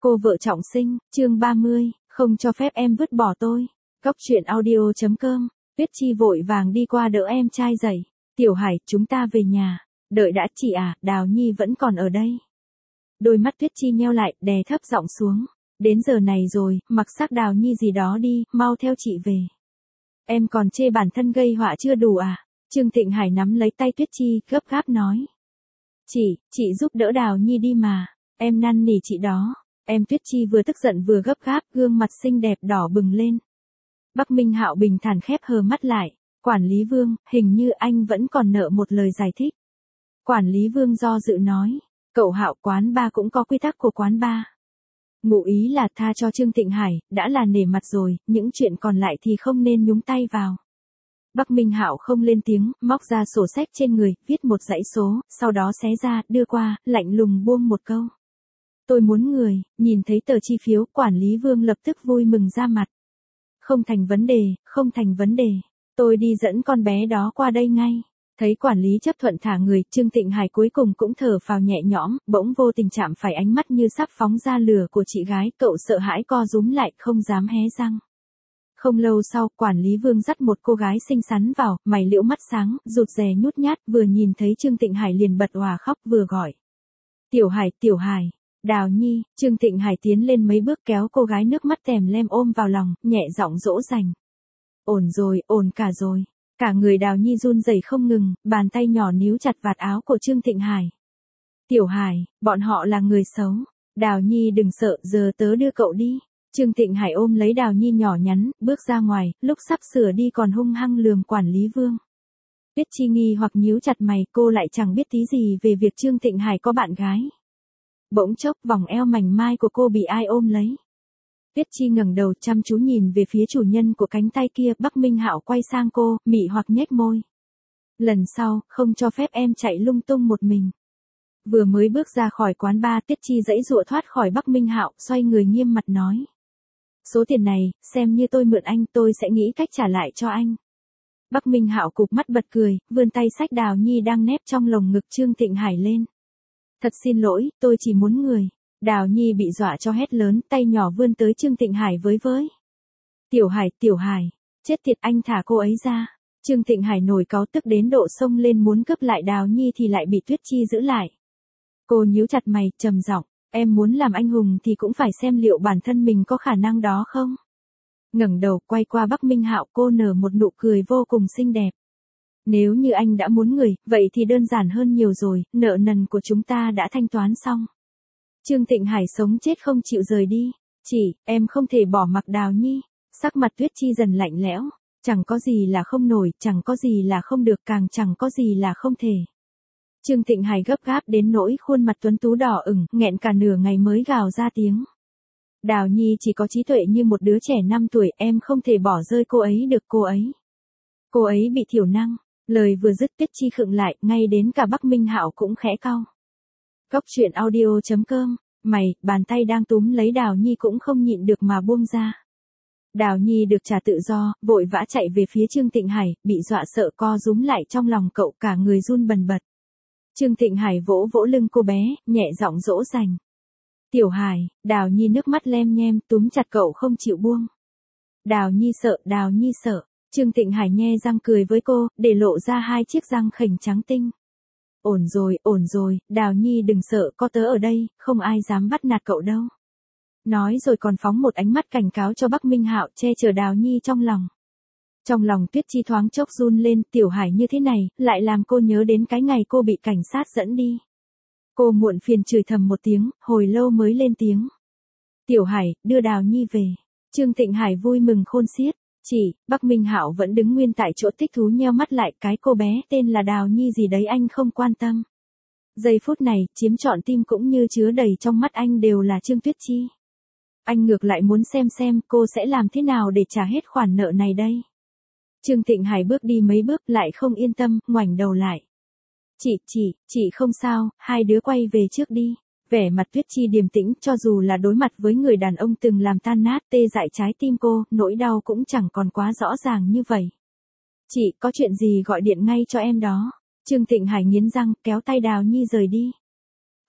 Cô vợ trọng sinh, chương 30, không cho phép em vứt bỏ tôi. Góc truyện audio.com, Tuyết Chi vội vàng đi qua đỡ em trai dậy. Tiểu Hải, chúng ta về nhà. Đợi đã chị à, Đào Nhi vẫn còn ở đây. Đôi mắt Tuyết Chi nheo lại, đè thấp giọng xuống. Đến giờ này rồi, mặc sắc Đào Nhi gì đó đi, mau theo chị về. Em còn chê bản thân gây họa chưa đủ à? Trương Thịnh Hải nắm lấy tay Tuyết Chi, gấp gáp nói. Chị giúp đỡ Đào Nhi đi mà. Em năn nỉ chị đó. Em Tuyết Chi vừa tức giận vừa gấp gáp, gương mặt xinh đẹp đỏ bừng lên. Bắc Minh Hạo bình thản khép hờ mắt lại. Quản lý Vương, hình như anh vẫn còn nợ một lời giải thích. Quản lý Vương do dự nói. Cậu Hạo, quán bar cũng có quy tắc của quán bar. Ngụ ý là tha cho Trương Thịnh Hải, đã là nể mặt rồi, những chuyện còn lại thì không nên nhúng tay vào. Bắc Minh Hạo không lên tiếng, móc ra sổ sách trên người, viết một dãy số, sau đó xé ra, đưa qua, lạnh lùng buông một câu. Tôi muốn người, nhìn thấy tờ chi phiếu, Quản lý Vương lập tức vui mừng ra mặt. Không thành vấn đề, không thành vấn đề. Tôi đi dẫn con bé đó qua đây ngay. Thấy quản lý chấp thuận thả người, Trương Thịnh Hải cuối cùng cũng thở phào nhẹ nhõm, bỗng vô tình chạm phải ánh mắt như sắp phóng ra lửa của chị gái, cậu sợ hãi co rúm lại, không dám hé răng. Không lâu sau, Quản lý Vương dắt một cô gái xinh xắn vào, mày liễu mắt sáng, rụt rè nhút nhát, vừa nhìn thấy Trương Thịnh Hải liền bật òa khóc, vừa gọi. Tiểu Hải, Đào Nhi. Trương Thịnh Hải tiến lên mấy bước kéo cô gái nước mắt tèm lem ôm vào lòng, nhẹ giọng dỗ dành. Ổn rồi, ổn cả rồi. Cả người Đào Nhi run rẩy không ngừng, bàn tay nhỏ níu chặt vạt áo của Trương Thịnh Hải. Tiểu Hải, bọn họ là người xấu. Đào Nhi đừng sợ, giờ tớ đưa cậu đi. Trương Thịnh Hải ôm lấy Đào Nhi nhỏ nhắn, bước ra ngoài, lúc sắp sửa đi còn hung hăng lườm Quản lý Vương. Tuyết Chi nghi hoặc nhíu chặt mày, cô lại chẳng biết tí gì về việc Trương Thịnh Hải có bạn gái. Bỗng chốc vòng eo mảnh mai của cô bị ai ôm lấy. Tuyết Chi ngẩng đầu chăm chú nhìn về phía chủ nhân của cánh tay kia, Bắc Minh Hạo quay sang cô, mị hoặc nhếch môi. Lần sau, không cho phép em chạy lung tung một mình. Vừa mới bước ra khỏi quán bar, Tuyết Chi giãy giụa thoát khỏi Bắc Minh Hạo, xoay người nghiêm mặt nói. Số tiền này, xem như tôi mượn anh, tôi sẽ nghĩ cách trả lại cho anh. Bắc Minh Hạo cụp mắt bật cười, vươn tay xách Đào Nhi đang nép trong lồng ngực Trương Thịnh Hải lên. Thật xin lỗi, tôi chỉ muốn người. Đào Nhi bị dọa cho hét lớn, tay nhỏ vươn tới Trương Thịnh Hải với. Tiểu Hải, chết tiệt, anh thả cô ấy ra. Trương Thịnh Hải nổi cáu tức đến độ xông lên muốn cướp lại Đào Nhi thì lại bị Tuyết Chi giữ lại. Cô nhíu chặt mày, trầm giọng, em muốn làm anh hùng thì cũng phải xem liệu bản thân mình có khả năng đó không. Ngẩng đầu, quay qua Bắc Minh Hạo, cô nở một nụ cười vô cùng xinh đẹp. Nếu như anh đã muốn người, vậy thì đơn giản hơn nhiều rồi, nợ nần của chúng ta đã thanh toán xong. Trương Thịnh Hải sống chết không chịu rời đi. Em không thể bỏ mặc Đào Nhi. Sắc mặt Tuyết Chi dần lạnh lẽo. Chẳng có gì là không nổi, chẳng có gì là không được, càng chẳng có gì là không thể. Trương Thịnh Hải gấp gáp đến nỗi khuôn mặt tuấn tú đỏ ửng, nghẹn cả nửa ngày mới gào ra tiếng. Đào Nhi chỉ có trí tuệ như một đứa trẻ 5 tuổi, em không thể bỏ rơi cô ấy được, cô ấy. Cô ấy bị thiểu năng. Lời vừa dứt Tuyết Chi khựng lại, ngay đến cả Bắc Minh Hạo cũng khẽ cau. Góc truyện audio.com, bàn tay đang túm lấy Đào Nhi cũng không nhịn được mà buông ra. Đào Nhi được trả tự do, vội vã chạy về phía Trương Thịnh Hải, bị dọa sợ co rúm lại trong lòng cậu, cả người run bần bật. Trương Thịnh Hải vỗ vỗ lưng cô bé, nhẹ giọng dỗ dành. Tiểu Hải, Đào Nhi nước mắt lem nhem, túm chặt cậu không chịu buông. Đào Nhi sợ. Trương Thịnh Hải nhe răng cười với cô, để lộ ra 2 chiếc răng khểnh trắng tinh. Ổn rồi, Đào Nhi đừng sợ, có tớ ở đây, không ai dám bắt nạt cậu đâu. Nói rồi còn phóng một ánh mắt cảnh cáo cho Bắc Minh Hạo, che chở Đào Nhi trong lòng. Trong lòng Tuyết Chi thoáng chốc run lên, Tiểu Hải như thế này, lại làm cô nhớ đến cái ngày cô bị cảnh sát dẫn đi. Cô muộn phiền chửi thầm một tiếng, hồi lâu mới lên tiếng. Tiểu Hải, đưa Đào Nhi về. Trương Thịnh Hải vui mừng khôn xiết. Bắc Minh Hạo vẫn đứng nguyên tại chỗ thích thú nheo mắt lại, cái cô bé tên là Đào Nhi gì đấy anh không quan tâm. Giây phút này, chiếm trọn tim cũng như chứa đầy trong mắt anh đều là Trương Tuyết Chi. Anh ngược lại muốn xem cô sẽ làm thế nào để trả hết khoản nợ này đây. Trương Thịnh Hải bước đi mấy bước lại không yên tâm, ngoảnh đầu lại. Chị không sao, hai đứa quay về trước đi. Vẻ mặt Tuyết Chi điềm tĩnh, cho dù là đối mặt với người đàn ông từng làm tan nát tê dại trái tim cô, nỗi đau cũng chẳng còn quá rõ ràng như vậy. Chị, có chuyện gì gọi điện ngay cho em đó. Trương Thịnh Hải nghiến răng, kéo tay Đào Nhi rời đi.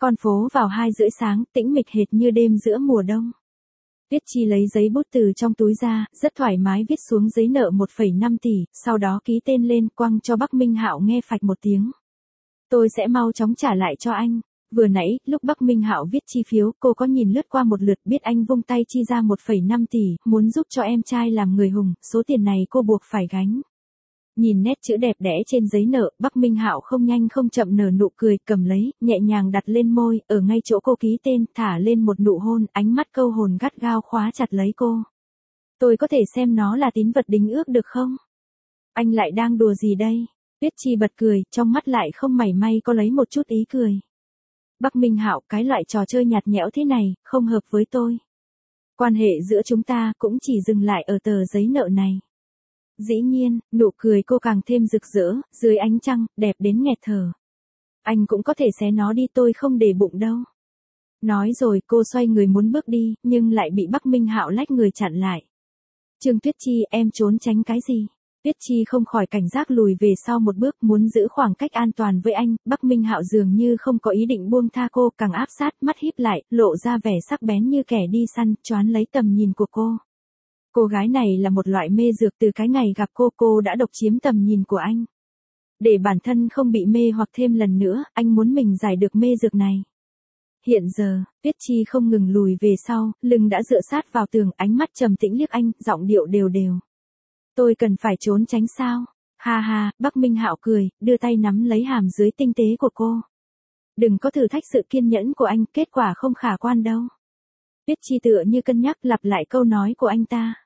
Con phố vào 2:30 sáng, tĩnh mịch hệt như đêm giữa mùa đông. Tuyết Chi lấy giấy bút từ trong túi ra, rất thoải mái viết xuống giấy nợ 1,5 tỷ, sau đó ký tên lên quăng cho Bắc Minh Hạo nghe phạch một tiếng. Tôi sẽ mau chóng trả lại cho anh. Vừa nãy, lúc Bắc Minh Hạo viết chi phiếu, cô có nhìn lướt qua một lượt biết anh vung tay chi ra 1,5 tỷ, muốn giúp cho em trai làm người hùng, số tiền này cô buộc phải gánh. Nhìn nét chữ đẹp đẽ trên giấy nợ, Bắc Minh Hạo không nhanh không chậm nở nụ cười, cầm lấy, nhẹ nhàng đặt lên môi, ở ngay chỗ cô ký tên, thả lên một nụ hôn, ánh mắt câu hồn gắt gao khóa chặt lấy cô. Tôi có thể xem nó là tín vật đính ước được không? Anh lại đang đùa gì đây? Tuyết Chi bật cười, trong mắt lại không mảy may có lấy một chút ý cười. Bắc Minh Hạo, cái loại trò chơi nhạt nhẽo thế này, không hợp với tôi. Quan hệ giữa chúng ta cũng chỉ dừng lại ở tờ giấy nợ này. Dĩ nhiên, nụ cười cô càng thêm rực rỡ, dưới ánh trăng, đẹp đến nghẹt thở. Anh cũng có thể xé nó đi, tôi không để bụng đâu. Nói rồi cô xoay người muốn bước đi, nhưng lại bị Bắc Minh Hạo lách người chặn lại. Trương Tuyết Chi, em trốn tránh cái gì? Tuyết Chi không khỏi cảnh giác lùi về sau một bước, muốn giữ khoảng cách an toàn với anh. Bắc Minh Hạo dường như không có ý định buông tha cô, càng áp sát, mắt híp lại, lộ ra vẻ sắc bén như kẻ đi săn, choán lấy tầm nhìn của cô. Cô gái này là một loại mê dược, từ cái ngày gặp cô đã độc chiếm tầm nhìn của anh. Để bản thân không bị mê hoặc thêm lần nữa, anh muốn mình giải được mê dược này. Hiện giờ, Tuyết Chi không ngừng lùi về sau, lưng đã dựa sát vào tường, ánh mắt trầm tĩnh liếc anh, giọng điệu đều đều. Tôi cần phải trốn tránh sao? Ha ha, Bắc Minh Hạo cười, đưa tay nắm lấy hàm dưới tinh tế của cô. Đừng có thử thách sự kiên nhẫn của anh, kết quả không khả quan đâu. Tuyết Chi tựa như cân nhắc lặp lại câu nói của anh ta.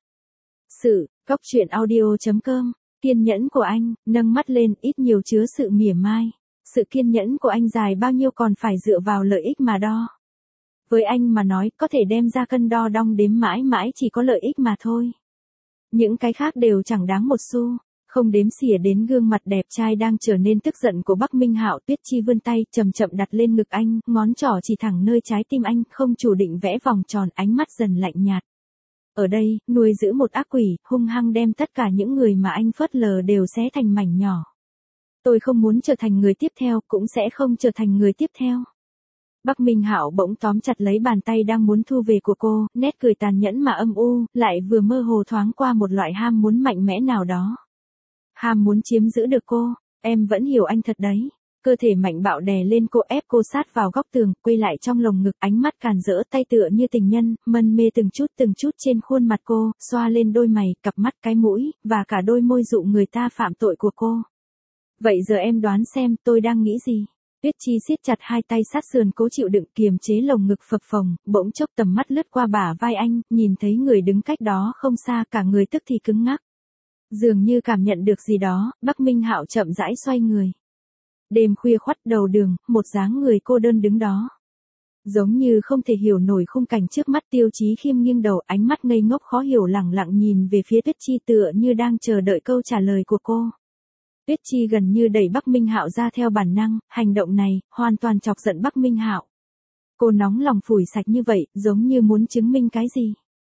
Góc truyện audio.com, kiên nhẫn của anh, nâng mắt lên, ít nhiều chứa sự mỉa mai. Sự kiên nhẫn của anh dài bao nhiêu còn phải dựa vào lợi ích mà đo. Với anh mà nói, có thể đem ra cân đo đong đếm mãi mãi chỉ có lợi ích mà thôi. Những cái khác đều chẳng đáng một xu. Không đếm xỉa đến gương mặt đẹp trai đang trở nên tức giận của Bắc Minh Hạo, Tuyết Chi vươn tay, chậm chậm đặt lên ngực anh, ngón trỏ chỉ thẳng nơi trái tim anh, không chủ định vẽ vòng tròn, ánh mắt dần lạnh nhạt. Ở đây, nuôi giữ một ác quỷ, hung hăng đem tất cả những người mà anh phớt lờ đều xé thành mảnh nhỏ. Tôi không muốn trở thành người tiếp theo, cũng sẽ không trở thành người tiếp theo. Bắc Minh Hạo bỗng tóm chặt lấy bàn tay đang muốn thu về của cô, nét cười tàn nhẫn mà âm u, lại vừa mơ hồ thoáng qua một loại ham muốn mạnh mẽ nào đó. Ham muốn chiếm giữ được cô, em vẫn hiểu anh thật đấy. Cơ thể mạnh bạo đè lên cô, ép cô sát vào góc tường, quay lại trong lồng ngực, ánh mắt càn rỡ, tay tựa như tình nhân, mân mê từng chút trên khuôn mặt cô, xoa lên đôi mày, cặp mắt, cái mũi, và cả đôi môi dụ người ta phạm tội của cô. Vậy giờ em đoán xem tôi đang nghĩ gì? Tuyết Chi siết chặt hai tay sát sườn cố chịu đựng kiềm chế lồng ngực phập phồng, bỗng chốc tầm mắt lướt qua bả vai anh, nhìn thấy người đứng cách đó không xa, cả người tức thì cứng ngắc. Dường như cảm nhận được gì đó, Bắc Minh Hạo chậm rãi xoay người. Đêm khuya khoắt đầu đường, một dáng người cô đơn đứng đó. Giống như không thể hiểu nổi khung cảnh trước mắt, Tiêu Chí Khiêm nghiêng đầu, ánh mắt ngây ngốc khó hiểu lẳng lặng nhìn về phía Tuyết Chi tựa như đang chờ đợi câu trả lời của cô. Tuyết Chi gần như đẩy Bắc Minh Hạo ra theo bản năng, hành động này, hoàn toàn chọc giận Bắc Minh Hạo. Cô nóng lòng phủi sạch như vậy, giống như muốn chứng minh cái gì.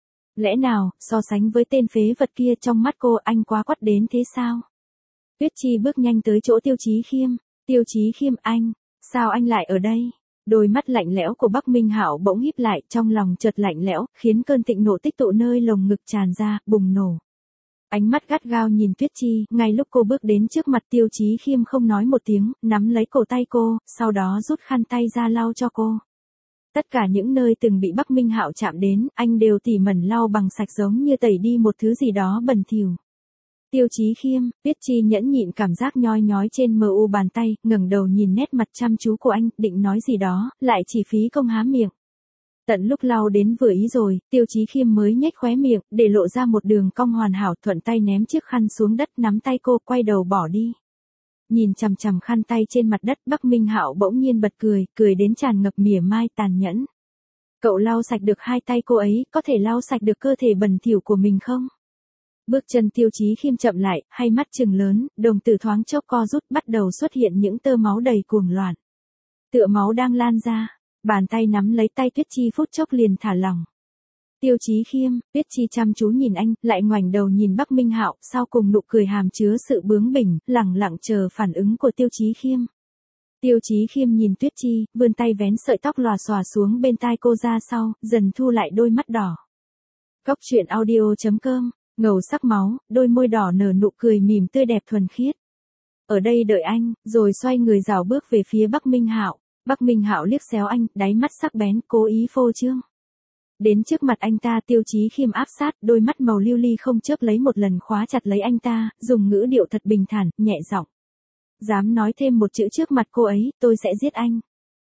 Lẽ nào, so sánh với tên phế vật kia trong mắt cô anh quá quắt đến thế sao? Tuyết Chi bước nhanh tới chỗ Tiêu Chí Khiêm. Tiêu Chí Khiêm, anh, sao anh lại ở đây? Đôi mắt lạnh lẽo của Bắc Minh Hạo bỗng híp lại, trong lòng chợt lạnh lẽo, khiến cơn thịnh nộ tích tụ nơi lồng ngực tràn ra, bùng nổ. Ánh mắt gắt gao nhìn Tuyết Chi, ngay lúc cô bước đến trước mặt Tiêu Chí Khiêm không nói một tiếng, nắm lấy cổ tay cô, sau đó rút khăn tay ra lau cho cô. Tất cả những nơi từng bị Bắc Minh Hạo chạm đến, anh đều tỉ mẩn lau bằng sạch giống như tẩy đi một thứ gì đó bẩn thỉu. Tiêu Chí Khiêm, Tuyết Chi nhẫn nhịn cảm giác nhói nhói trên mờ u bàn tay, ngẩng đầu nhìn nét mặt chăm chú của anh, định nói gì đó, lại chỉ phí công há miệng. Tận lúc lau đến vừa ý rồi, Tiêu Chí Khiêm mới nhếch khóe miệng, để lộ ra một đường cong hoàn hảo, thuận tay ném chiếc khăn xuống đất, nắm tay cô, quay đầu bỏ đi. Nhìn chằm chằm khăn tay trên mặt đất, Bắc Minh Hạo bỗng nhiên bật cười, cười đến tràn ngập mỉa mai tàn nhẫn. Cậu lau sạch được hai tay cô ấy, có thể lau sạch được cơ thể bẩn thỉu của mình không? Bước chân Tiêu Chí Khiêm chậm lại, hay mắt trừng lớn, đồng tử thoáng chốc co rút, bắt đầu xuất hiện những tơ máu đầy cuồng loạn. Tựa máu đang lan ra, bàn tay nắm lấy tay Tuyết Chi phút chốc liền thả lỏng. Tiêu Chí Khiêm, Tuyết Chi chăm chú nhìn anh, lại ngoảnh đầu nhìn Bắc Minh Hạo, sau cùng nụ cười hàm chứa sự bướng bỉnh, lẳng lặng chờ phản ứng của Tiêu Chí Khiêm. Tiêu Chí Khiêm nhìn Tuyết Chi, vươn tay vén sợi tóc lòa xòa xuống bên tai cô ra sau, dần thu lại đôi mắt đỏ. Góc truyện audio.com, ngầu sắc máu, đôi môi đỏ nở nụ cười mỉm tươi đẹp thuần khiết. Ở đây đợi anh, rồi xoay người rảo bước về phía Bắc Minh Hạo. Bắc Minh Hạo liếc xéo anh, đáy mắt sắc bén, cố ý phô trương. Đến trước mặt anh ta, Tiêu Chí Khiêm áp sát, đôi mắt màu lưu ly không chớp lấy một lần khóa chặt lấy anh ta, dùng ngữ điệu thật bình thản, nhẹ giọng. Dám nói thêm một chữ trước mặt cô ấy, tôi sẽ giết anh.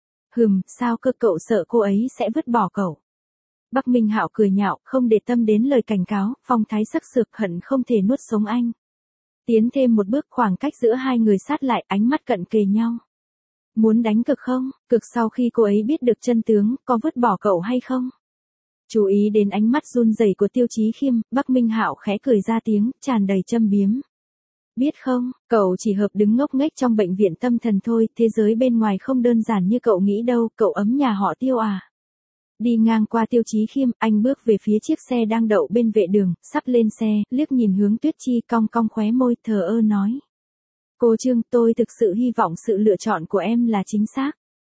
Sao cơ, cậu sợ cô ấy sẽ vứt bỏ cậu? Bắc Minh Hạo cười nhạo, không để tâm đến lời cảnh cáo, phong thái sắc sược hận không thể nuốt sống anh. Tiến thêm một bước, khoảng cách giữa hai người sát lại, ánh mắt cận kề nhau. Muốn đánh cực không? Cực sau khi cô ấy biết được chân tướng, có vứt bỏ cậu hay không? Chú ý đến ánh mắt run rẩy của Tiêu Chí Khiêm, Bắc Minh Hạo khẽ cười ra tiếng, tràn đầy châm biếm. Biết không, cậu chỉ hợp đứng ngốc nghếch trong bệnh viện tâm thần thôi, thế giới bên ngoài không đơn giản như cậu nghĩ đâu, cậu ấm nhà họ Tiêu à. Đi ngang qua Tiêu Chí Khiêm, anh bước về phía chiếc xe đang đậu bên vệ đường, sắp lên xe, liếc nhìn hướng Tuyết Chi, cong cong khóe môi, thờ ơ nói. Cô Trương, tôi thực sự hy vọng sự lựa chọn của em là chính xác.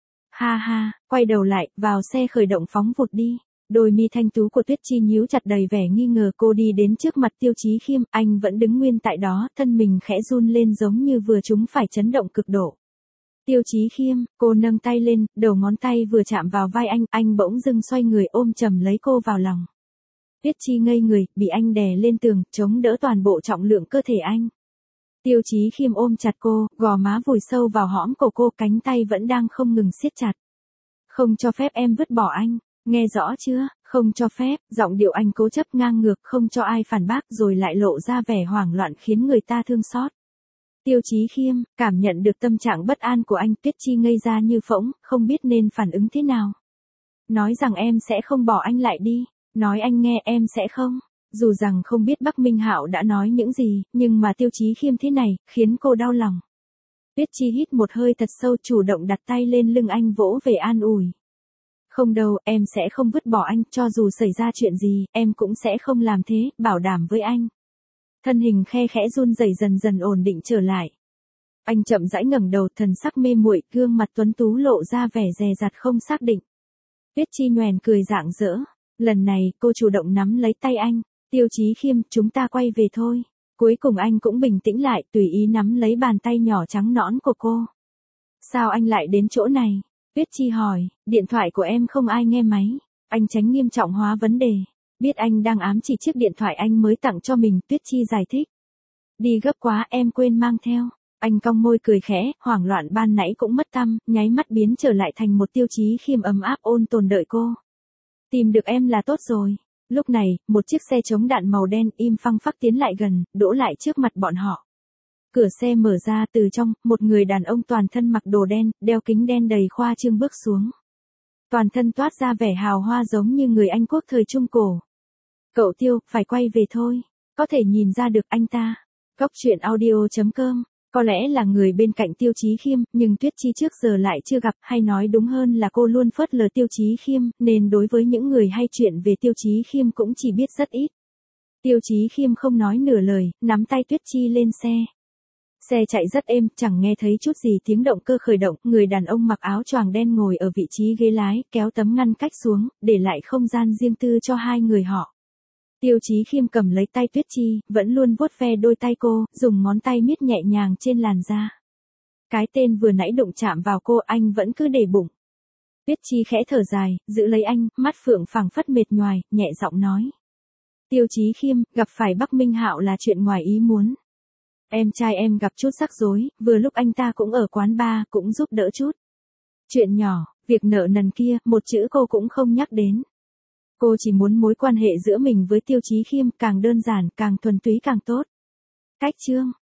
Ha ha, quay đầu lại, vào xe khởi động phóng vụt đi. Đôi mi thanh tú của Tuyết Chi nhíu chặt đầy vẻ nghi ngờ, cô đi đến trước mặt Tiêu Chí Khiêm, anh vẫn đứng nguyên tại đó, thân mình khẽ run lên giống như vừa trúng phải chấn động cực độ. Tiêu Chí Khiêm, cô nâng tay lên, đầu ngón tay vừa chạm vào vai anh bỗng dưng xoay người ôm chầm lấy cô vào lòng. Tuyết Chi ngây người, bị anh đè lên tường, chống đỡ toàn bộ trọng lượng cơ thể anh. Tiêu Chí Khiêm ôm chặt cô, gò má vùi sâu vào hõm cổ cô, cánh tay vẫn đang không ngừng siết chặt. Không cho phép em vứt bỏ anh, nghe rõ chưa, không cho phép, giọng điệu anh cố chấp ngang ngược, không cho ai phản bác, rồi lại lộ ra vẻ hoảng loạn khiến người ta thương xót. Tiêu Chí Khiêm, cảm nhận được tâm trạng bất an của anh, Tuyết Chi ngây ra như phỗng, không biết nên phản ứng thế nào. Nói rằng em sẽ không bỏ anh lại đi, nói anh nghe em sẽ không. Dù rằng không biết Bắc Minh Hạo đã nói những gì, nhưng mà Tiêu Chí Khiêm thế này, khiến cô đau lòng. Tuyết Chi hít một hơi thật sâu, chủ động đặt tay lên lưng anh vỗ về an ủi. Không đâu, em sẽ không vứt bỏ anh, cho dù xảy ra chuyện gì, em cũng sẽ không làm thế, bảo đảm với anh. Thân hình khe khẽ run rẩy dần dần ổn định trở lại. Anh chậm rãi ngẩng đầu, thần sắc mê muội, gương mặt tuấn tú lộ ra vẻ dè dặt không xác định. Tuyết Chi nhoẻn cười rạng rỡ. Lần này, cô chủ động nắm lấy tay anh. Tiêu Chí Khiêm, chúng ta quay về thôi. Cuối cùng anh cũng bình tĩnh lại, tùy ý nắm lấy bàn tay nhỏ trắng nõn của cô. Sao anh lại đến chỗ này? Tuyết Chi hỏi, điện thoại của em không ai nghe máy. Anh tránh nghiêm trọng hóa vấn đề. Biết anh đang ám chỉ chiếc điện thoại anh mới tặng cho mình, Tuyết Chi giải thích. Đi gấp quá, em quên mang theo. Anh cong môi cười khẽ, hoảng loạn ban nãy cũng mất tăm, nháy mắt biến trở lại thành một Tiêu Chí Khiêm ấm áp ôn tồn đợi cô. Tìm được em là tốt rồi. Lúc này, một chiếc xe chống đạn màu đen im phăng phắc tiến lại gần, đỗ lại trước mặt bọn họ. Cửa xe mở ra, từ trong, một người đàn ông toàn thân mặc đồ đen, đeo kính đen đầy khoa trương bước xuống. Toàn thân toát ra vẻ hào hoa giống như người Anh quốc thời Trung Cổ. Cậu Tiêu, phải quay về thôi. Có thể nhìn ra được anh ta. Góc truyện audio.com. Có lẽ là người bên cạnh Tiêu Chí Khiêm, nhưng Tuyết Chi trước giờ lại chưa gặp, hay nói đúng hơn là cô luôn phớt lờ Tiêu Chí Khiêm, nên đối với những người hay chuyện về Tiêu Chí Khiêm cũng chỉ biết rất ít. Tiêu Chí Khiêm không nói nửa lời, nắm tay Tuyết Chi lên xe. Xe chạy rất êm, chẳng nghe thấy chút gì tiếng động cơ khởi động, người đàn ông mặc áo choàng đen ngồi ở vị trí ghế lái, kéo tấm ngăn cách xuống, để lại không gian riêng tư cho hai người họ. Tiêu Chí Khiêm cầm lấy tay Tuyết Chi, vẫn luôn vuốt ve đôi tay cô, dùng ngón tay miết nhẹ nhàng trên làn da. Cái tên vừa nãy đụng chạm vào cô, anh vẫn cứ để bụng. Tuyết Chi khẽ thở dài, giữ lấy anh, mắt phượng phảng phất mệt nhoài, nhẹ giọng nói. Tiêu Chí Khiêm, gặp phải Bắc Minh Hạo là chuyện ngoài ý muốn. Em trai em gặp chút rắc rối, vừa lúc anh ta cũng ở quán bar, cũng giúp đỡ chút. Chuyện nhỏ, việc nợ nần kia, một chữ cô cũng không nhắc đến. Cô chỉ muốn mối quan hệ giữa mình với Tiêu Chí Khiêm càng đơn giản, càng thuần túy càng tốt. Cách chương.